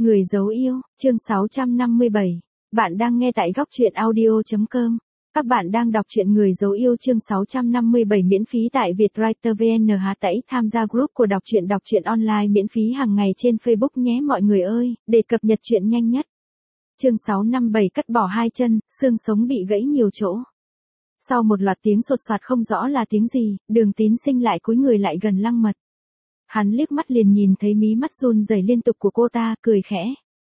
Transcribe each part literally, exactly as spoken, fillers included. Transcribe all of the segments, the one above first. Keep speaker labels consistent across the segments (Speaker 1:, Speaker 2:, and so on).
Speaker 1: Người dấu yêu, chương sáu trăm năm mươi bảy. Bạn đang nghe tại góc truyện audio chấm com. Các bạn đang đọc truyện Người dấu yêu chương sáu trăm năm mươi bảy miễn phí tại Vietwriter vê en. Hà tẩy tham gia group của đọc truyện đọc truyện online miễn phí hàng ngày trên Facebook nhé mọi người ơi, để cập nhật truyện nhanh nhất. Chương sáu trăm năm mươi bảy cắt bỏ hai chân, xương sống bị gãy nhiều chỗ. Sau một loạt tiếng sột soạt không rõ là tiếng gì, Đường Tín Sinh lại cúi người lại gần Lăng Mật. Hắn liếc mắt liền nhìn thấy mí mắt run rẩy liên tục của cô ta, cười khẽ.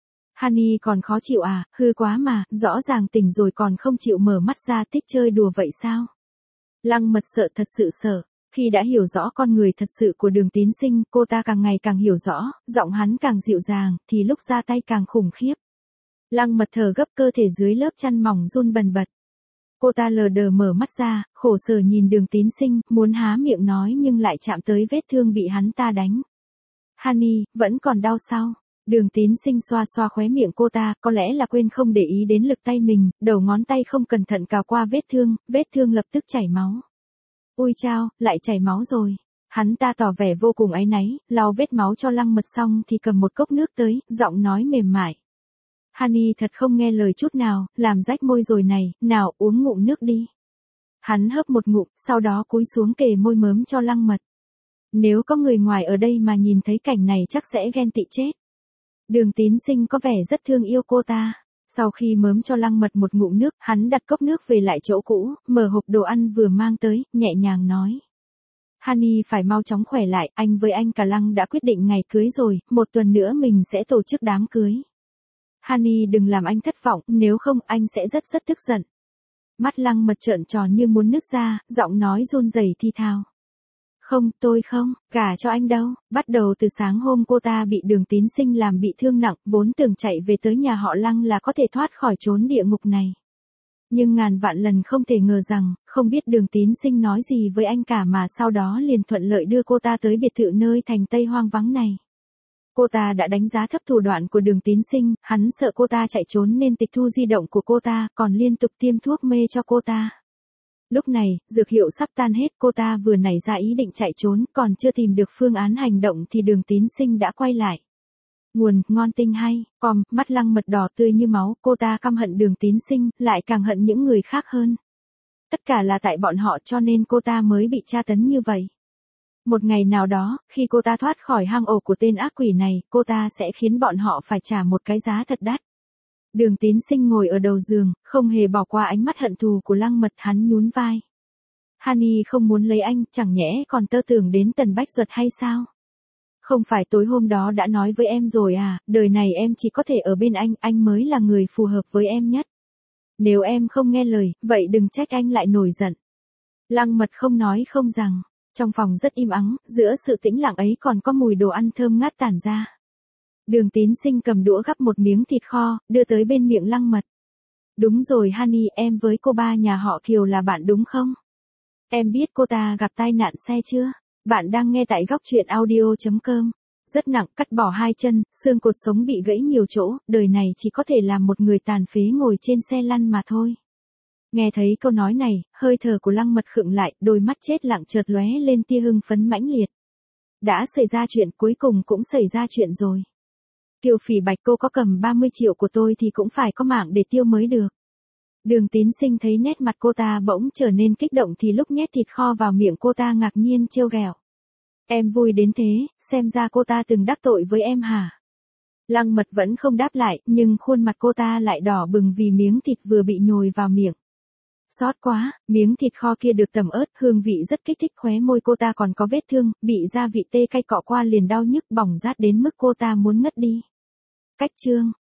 Speaker 1: Honey còn khó chịu à, hư quá mà, rõ ràng tỉnh rồi còn không chịu mở mắt ra, thích chơi đùa vậy sao? Lăng Mật sợ, thật sự sợ. Khi đã hiểu rõ con người thật sự của Đường Tín Sinh, cô ta càng ngày càng hiểu rõ, giọng hắn càng dịu dàng, thì lúc ra tay càng khủng khiếp. Lăng Mật thở gấp, cơ thể dưới lớp chăn mỏng run bần bật. Cô ta lờ đờ mở mắt ra, khổ sở nhìn Đường Tín Sinh, muốn há miệng nói nhưng lại chạm tới vết thương bị hắn ta đánh. Honey, vẫn còn đau sao? Đường Tín Sinh xoa xoa khóe miệng cô ta, có lẽ là quên không để ý đến lực tay mình, đầu ngón tay không cẩn thận cào qua vết thương, vết thương lập tức chảy máu. Ui chao, lại chảy máu rồi. Hắn ta tỏ vẻ vô cùng áy náy, lau vết máu cho Lăng Mật xong thì cầm một cốc nước tới, giọng nói mềm mại. Honey thật không nghe lời chút nào, làm rách môi rồi này, nào uống ngụm nước đi. Hắn hớp một ngụm, sau đó cúi xuống kề môi mớm cho Lăng Mật. Nếu có người ngoài ở đây mà nhìn thấy cảnh này chắc sẽ ghen tị chết. Đường Tín Sinh có vẻ rất thương yêu cô ta. Sau khi mớm cho Lăng Mật một ngụm nước, hắn đặt cốc nước về lại chỗ cũ, mở hộp đồ ăn vừa mang tới, nhẹ nhàng nói. Honey phải mau chóng khỏe lại, anh với anh cả Lăng đã quyết định ngày cưới rồi, một tuần nữa mình sẽ tổ chức đám cưới. Honey đừng làm anh thất vọng, nếu không anh sẽ rất rất tức giận. Mắt Lăng Mật trợn tròn như muốn nứt ra, giọng nói run rẩy thi thào. Không, tôi không, cả cho anh đâu. Bắt đầu từ sáng hôm cô ta bị Đường Tín Sinh làm bị thương nặng, vốn tưởng chạy về tới nhà họ Lăng là có thể thoát khỏi chốn địa ngục này. Nhưng ngàn vạn lần không thể ngờ rằng, không biết Đường Tín Sinh nói gì với anh cả mà sau đó liền thuận lợi đưa cô ta tới biệt thự nơi thành Tây hoang vắng này. Cô ta đã đánh giá thấp thủ đoạn của Đường Tín Sinh, hắn sợ cô ta chạy trốn nên tịch thu di động của cô ta, còn liên tục tiêm thuốc mê cho cô ta. Lúc này, dược hiệu sắp tan hết, cô ta vừa nảy ra ý định chạy trốn, còn chưa tìm được phương án hành động thì Đường Tín Sinh đã quay lại. Nguồn, ngon tinh hay, com, mắt Lăng Mật đỏ tươi như máu, cô ta căm hận Đường Tín Sinh, lại càng hận những người khác hơn. Tất cả là tại bọn họ cho nên cô ta mới bị tra tấn như vậy. Một ngày nào đó, khi cô ta thoát khỏi hang ổ của tên ác quỷ này, cô ta sẽ khiến bọn họ phải trả một cái giá thật đắt. Đường Tín Sinh ngồi ở đầu giường, không hề bỏ qua ánh mắt hận thù của Lăng Mật, hắn nhún vai. Honey không muốn lấy anh, chẳng nhẽ còn tơ tưởng đến Tần Bách Duật hay sao? Không phải tối hôm đó đã nói với em rồi à, đời này em chỉ có thể ở bên anh, anh mới là người phù hợp với em nhất. Nếu em không nghe lời, vậy đừng trách anh lại nổi giận. Lăng Mật không nói không rằng. Trong phòng rất im ắng, giữa sự tĩnh lặng ấy còn có mùi đồ ăn thơm ngát tản ra. Đường Tín Sinh cầm đũa gắp một miếng thịt kho, đưa tới bên miệng Lăng Mật. Đúng rồi Honey, em với cô ba nhà họ Kiều là bạn đúng không? Em biết cô ta gặp tai nạn xe chưa? Bạn đang nghe tại góc truyện audio chấm com. Rất nặng, cắt bỏ hai chân, xương cột sống bị gãy nhiều chỗ, đời này chỉ có thể làm một người tàn phế ngồi trên xe lăn mà thôi. Nghe thấy câu nói này, hơi thở của Lăng Mật khựng lại, đôi mắt chết lặng chợt lóe lên tia hưng phấn mãnh liệt. Đã xảy ra chuyện, cuối cùng cũng xảy ra chuyện rồi. Kiều Phỉ Bạch, cô có cầm ba mươi triệu của tôi thì cũng phải có mạng để tiêu mới được. Đường Tín Sinh thấy nét mặt cô ta bỗng trở nên kích động thì lúc nhét thịt kho vào miệng cô ta ngạc nhiên trêu ghẹo. Em vui đến thế, xem ra cô ta từng đắc tội với em hả? Lăng Mật vẫn không đáp lại, nhưng khuôn mặt cô ta lại đỏ bừng vì miếng thịt vừa bị nhồi vào miệng. Xót quá, miếng thịt kho kia được tẩm ớt, hương vị rất kích thích, khóe môi cô ta còn có vết thương, bị gia vị tê cay cọ qua liền đau nhức bỏng rát đến mức cô ta muốn ngất đi. Cách chương,